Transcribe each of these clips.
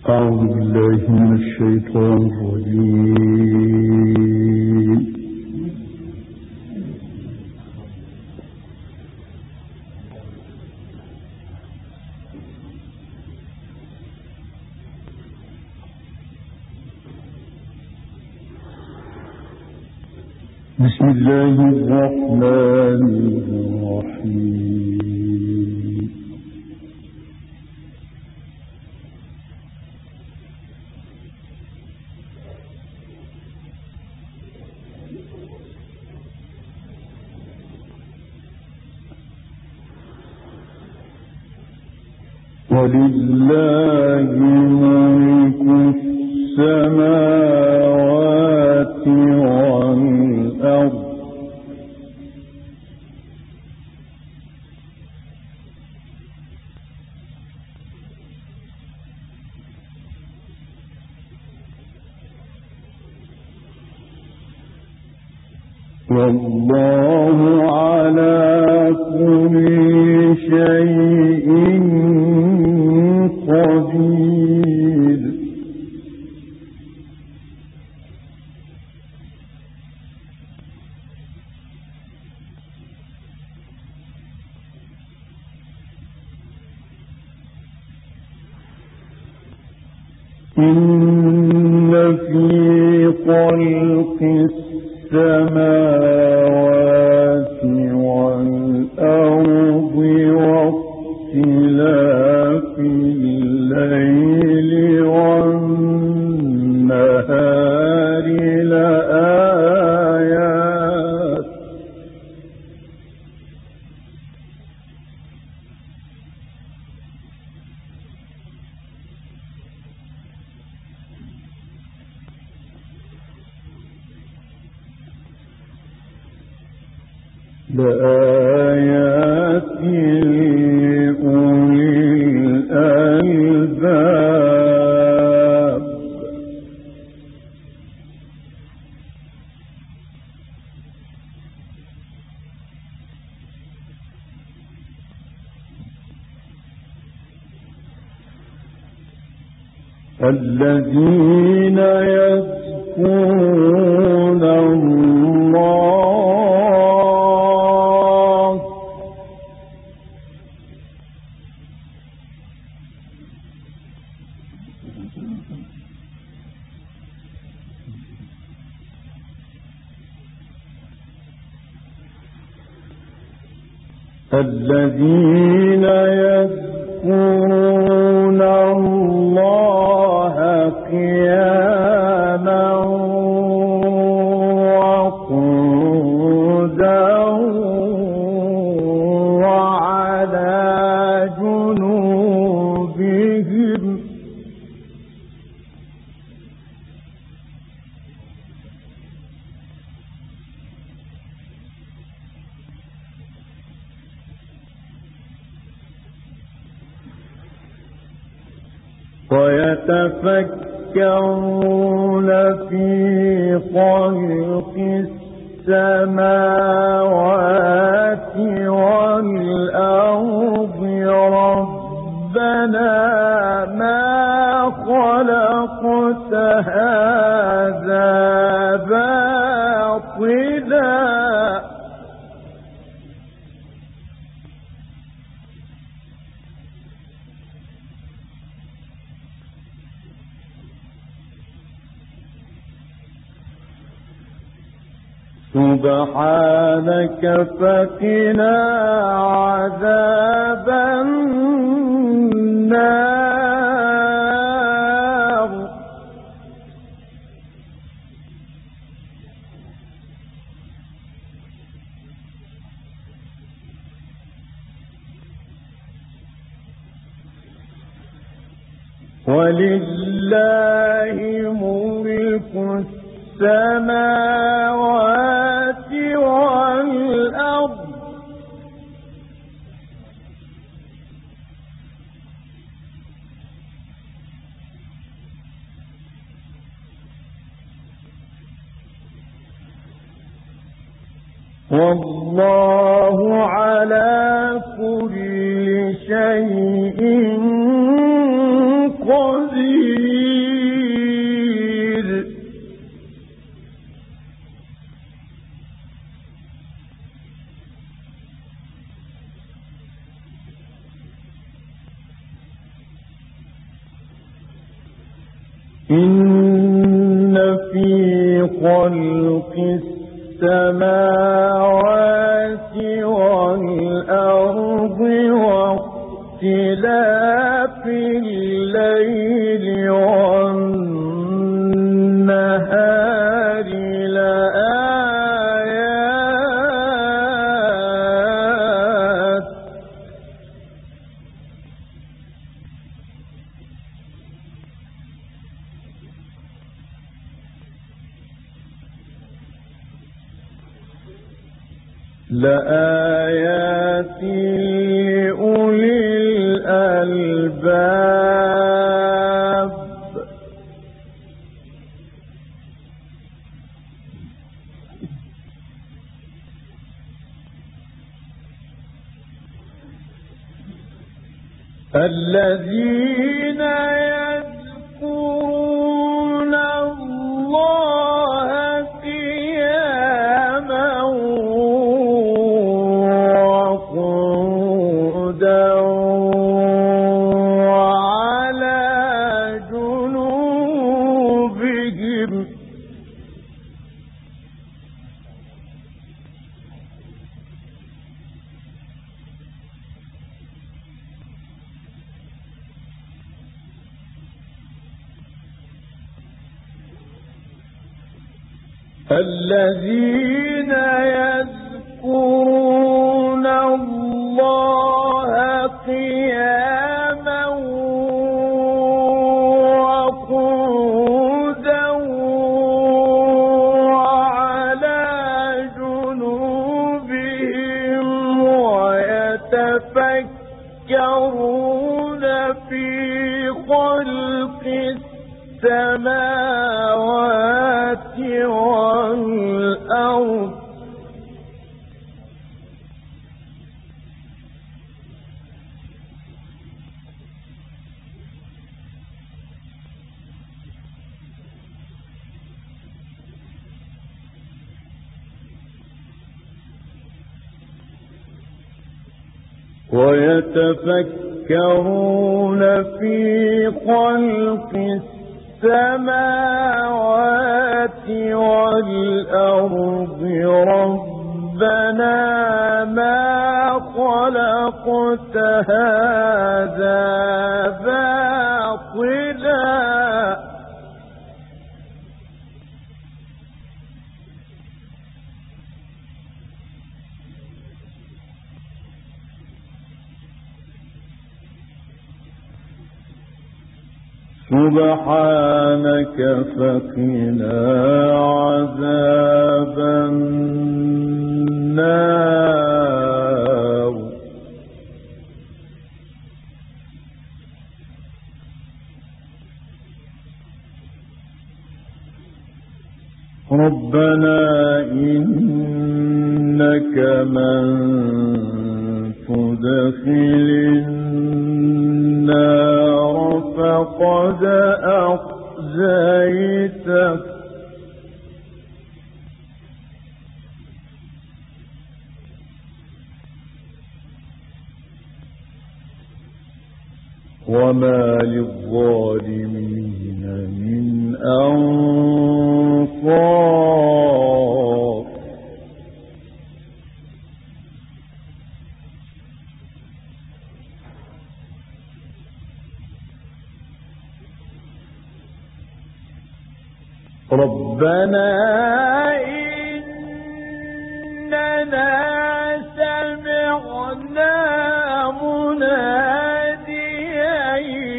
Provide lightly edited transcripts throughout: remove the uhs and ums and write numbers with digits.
أعوذ بالله من الشيطان الرجيم. بسم الله الرحمن الرحيم. ولله ملك السماوات والأرض والله على كل شيء قدير. إن في خلق السماوات والأرض واختلاف الليل والنهار لآيات لأولي الألباب. الذين يذكرون الله قياما وقعودا وعلى جنوبهم ويتفكرون في خلق السماوات والأرض ربنا ما خلقت هذا باطلا سبحانك فقنا عذاب النار. ولله ملك السماوات والأرض والله على كل شيء قدير. إن في خلق السماوات والأرض واختلاف الليل والنهار لآيات لأولي الألباب الذين يذكرون الله قياما وقعودا وعلى جنوبهم الذين يذكرون الله قياما وقعودا وعلى جنوبهم ويتفكرون في خلق السماوات والأرض ويتفكرون في خلق السماوات والأرض ربنا ما خلقت هذا باطلا سبحانك فقنا عذاب النار ربنا إنك من تدخل النار فقد أخزيته وما للظالمين من أنصار ربنا إننا سمعنا مناديا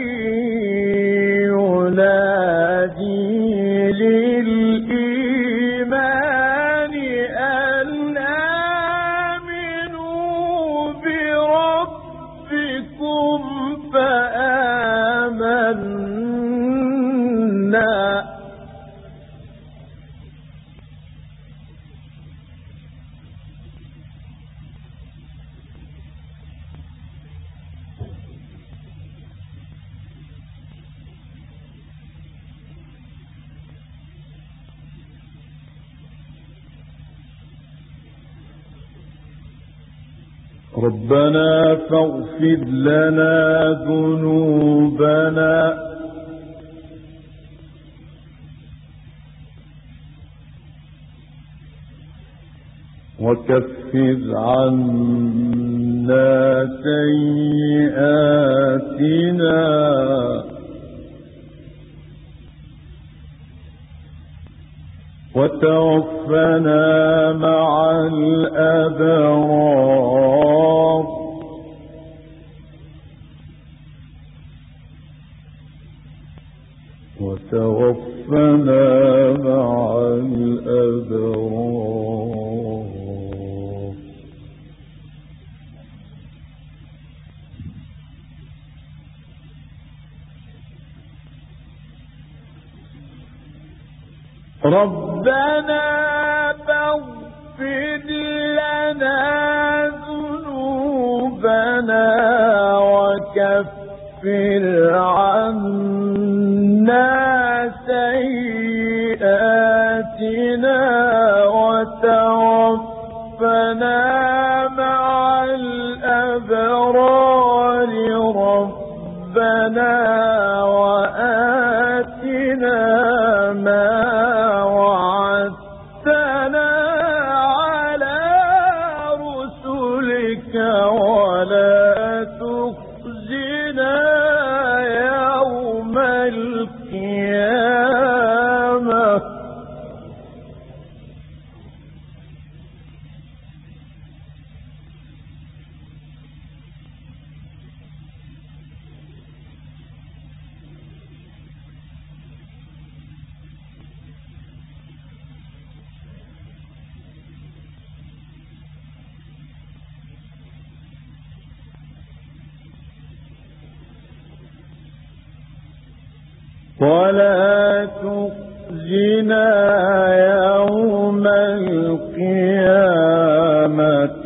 ينادي للإيمان أن آمنوا بربكم فآمنا ربنا فاغفر لنا ذنوبنا وكفر عنا سيئاتنا وتوفنا مع الأبرار وتوفنا مع الأبرار. ربنا فاغفر لنا ذنوبنا وكفر عنا سيئاتنا وتوفنا مع الأبرار. ربنا وآتنا ما وعدتنا على رسلك ولا تخزنا يوم القيامة. ولا تخزنا يوم القيامة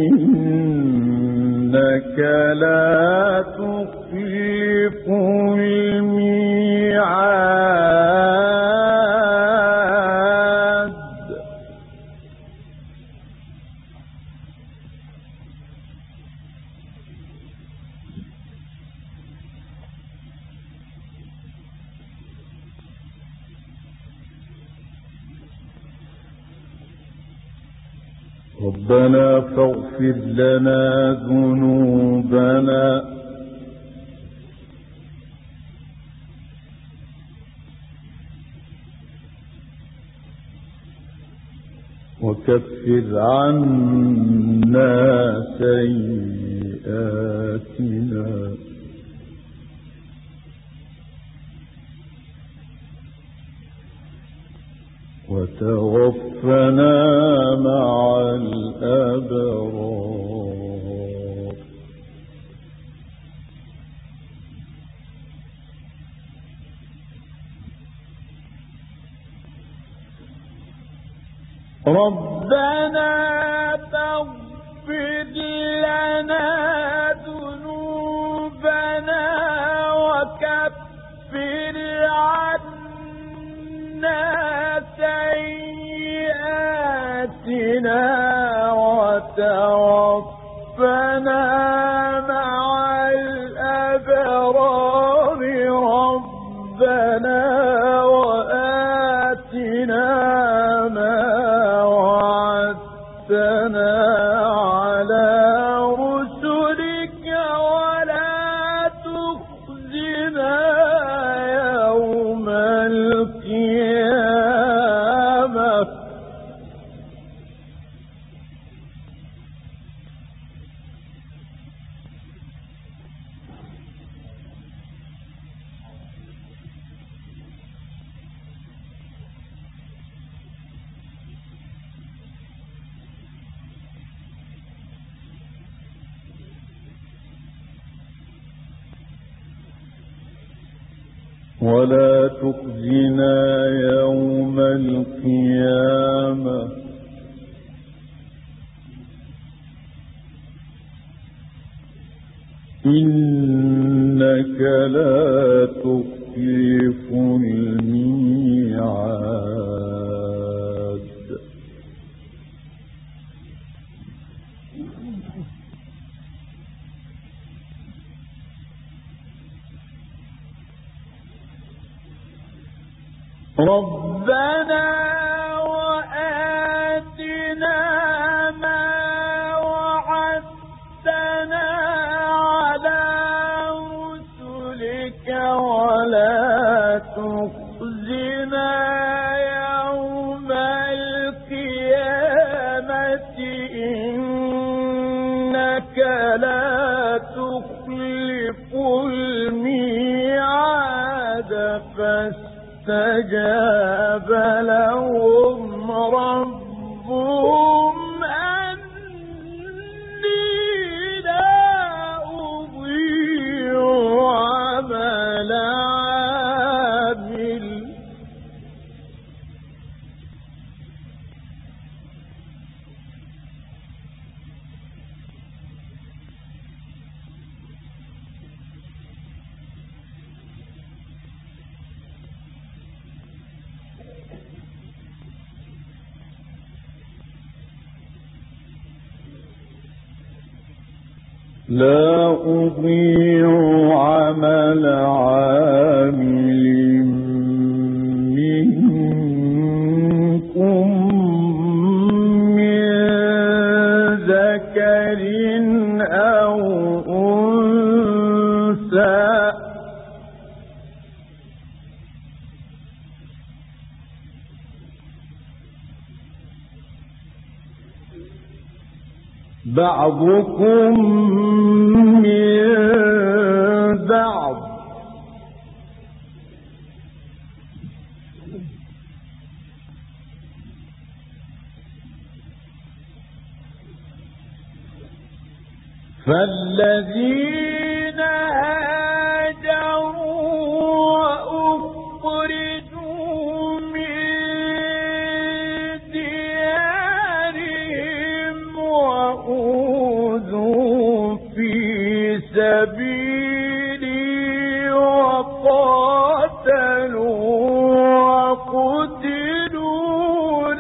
إنك لا تخلف الميعاد. ربنا فاغفر لنا ذنوبنا وكفر عنا سيئاتنا وتوفنا مع الأبرار. ربنا فاغفر لنا ذنوبنا وكفر عنا سيئاتنا وتوفنا مع الأبرار. ربنا وآتنا ما وعدتنا على رسلك ولا تخزنا يوم القيامة. ولا تخزنا يوم القيامة إنك لا تخلف الميعاد. ربنا وآتنا ولا تخزنا يوم القيامة إنك لا تخلف الميعاد فاستجاب لهم ربهم أني لا أضيع عمل عامل لا أضيع عمل عامل منكم من ذكر أو أنثى بعضكم من بعض فالذين هاجروا وأخرجوا من ديارهم وأوذوا في سبيلي وقاتلوا وقتلوا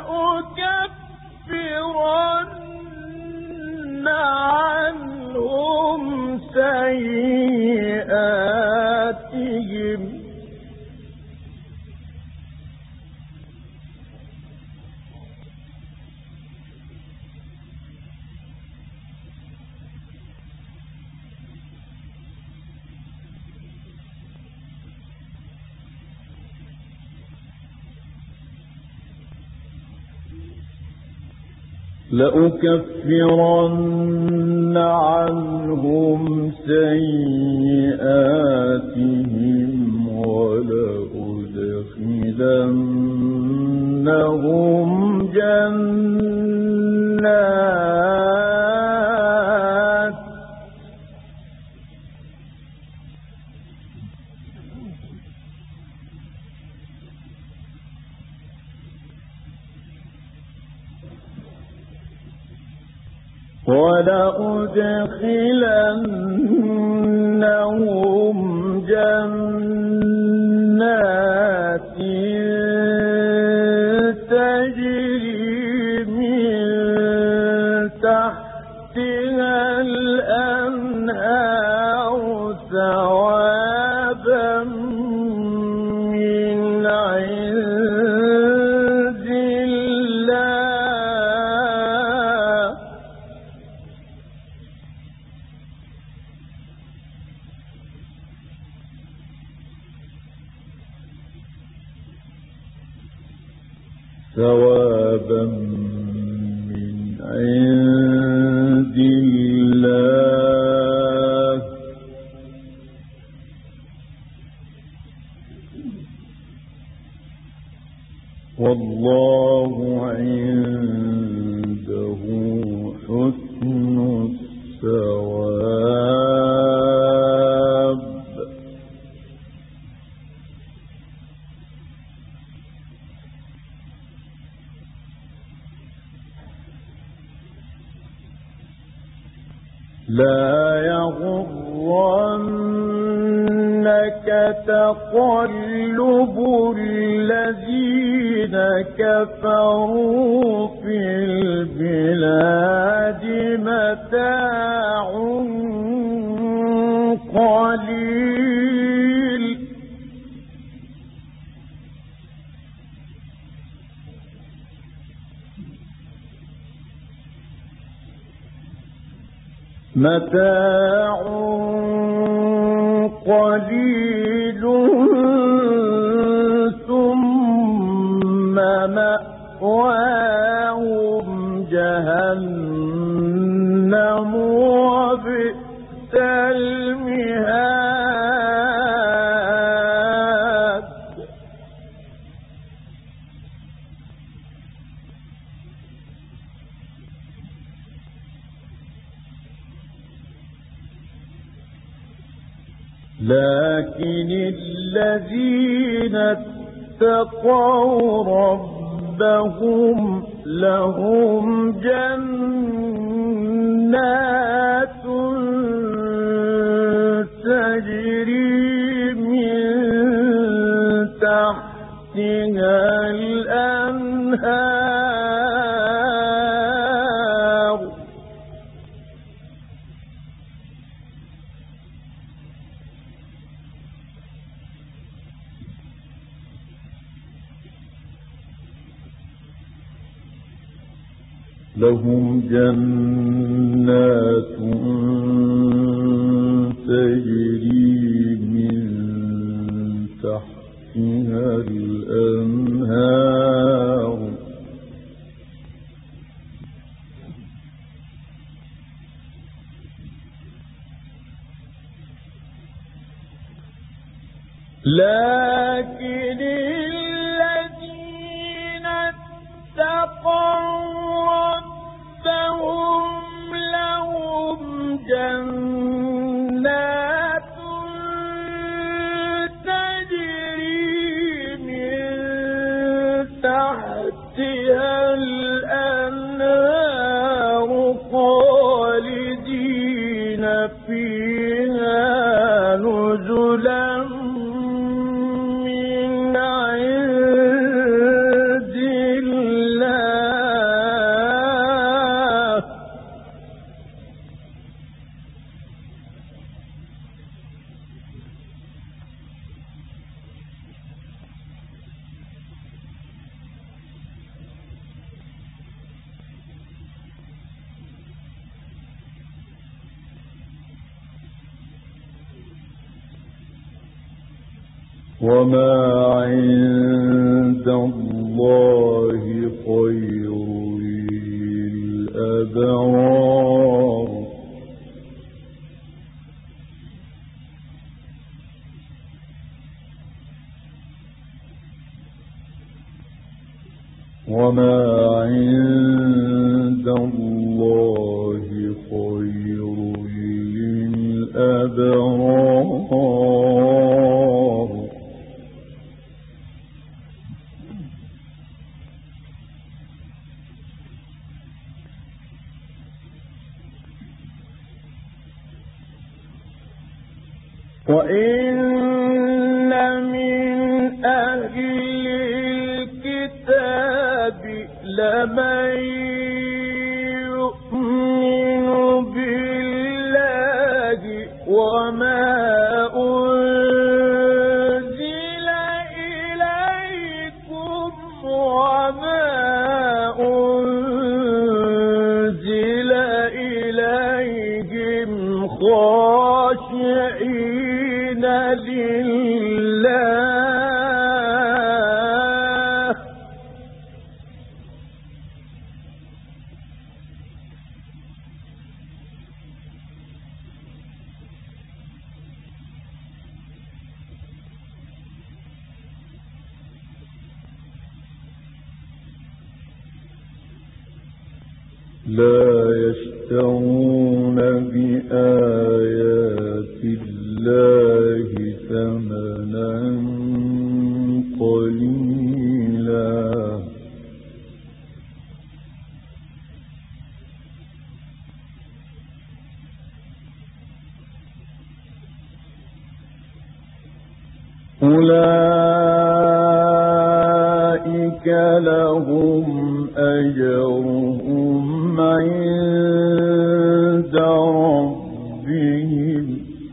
لأكفرن عنهم سيئاتهم لأكفرن عنهم سيئاتهم ولأدخلنهم جنات تجري من تحتها الأنهار ثوابا من عند الله ثوابا من عند الله والله عنده حسن الثواب لا يغرنك تقلب الذين كفروا في البلاد متاع قليل متاع قليل جهنم وبئس المهاد. لكن الذين اتقوا ربهم لهم جنات تجري من تحتها الأنهار لهم جنات تجري من تحتها الأنهار لكن الذين اتقوا ربهم لهم جنات تجري من تحتها الأنهار خالدين فيها نزلا من عند الله وما عند الله خير للأبرار وما عند الله خير للأبرار وإن من أهل الكتاب لمن يؤمن بالله وما أنزل إليكم وما أنزل إليهم خاشعين لله لا يشترون بآيات الله ثمنا قليلا أولئك لهم أجرهم عند ربهم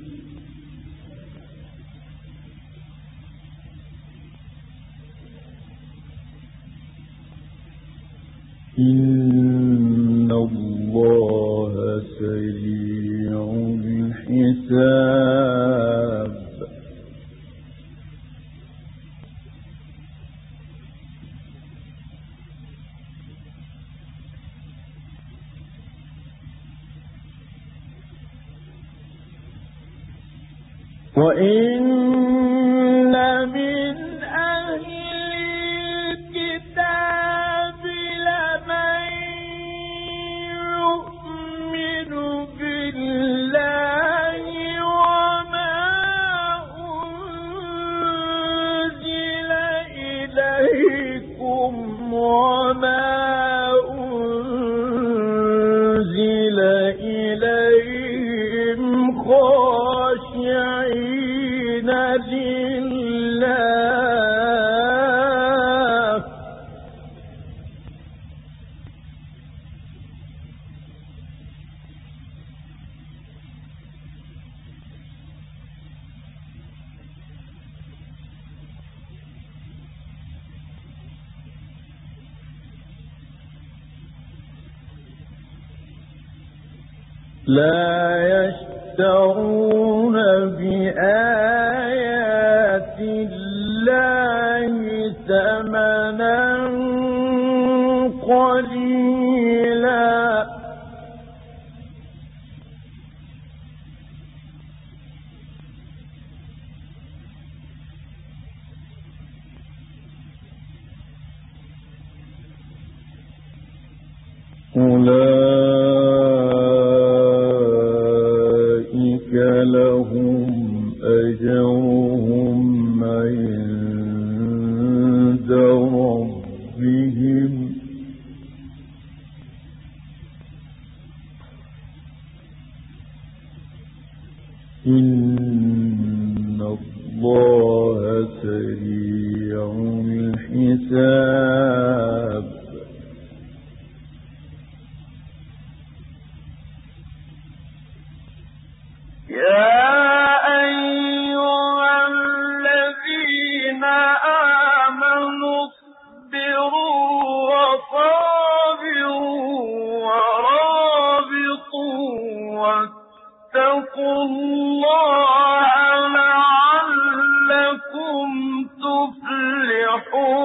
إن الله سريع الحساب وإن من أهل الكتاب لمن يؤمن بالله وما أنزل إليكم وما أنزل إليهم خاشعين لله لا يشترون بآيات الله ثمنا قليلا أولئك لهم أجرهم عند ربهم إن الله سريع الحساب يا أيها الذين آمنوا اصبروا وصابروا ورابطوا واتقوا الله لعلكم تفلحون